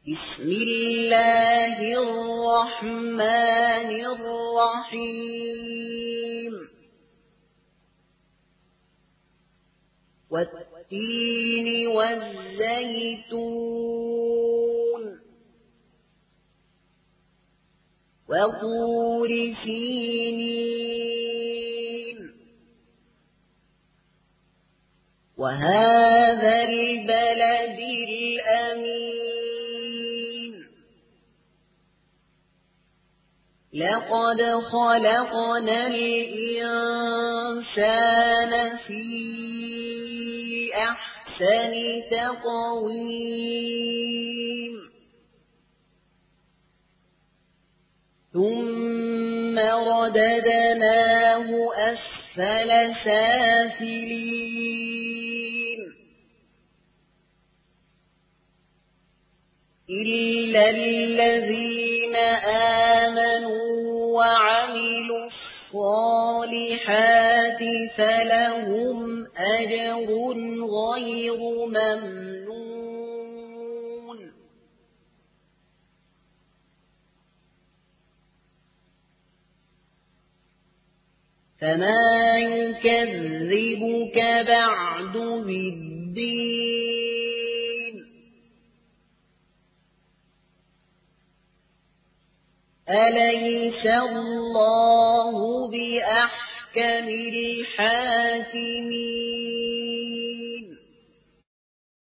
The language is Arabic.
بسم الله الرحمن الرحيم والتين والزيتون وطور سينين وهذا البلد الأمين لقد خلقنا الإنسان في أحسن تقويم ثم رددناه أسفل سافلين إلا الذين آمنوا وعملوا الصالحات فلهم أجر غير ممنون فما يكذبك بعد بالدين أليس الله بأحكم الحاكمين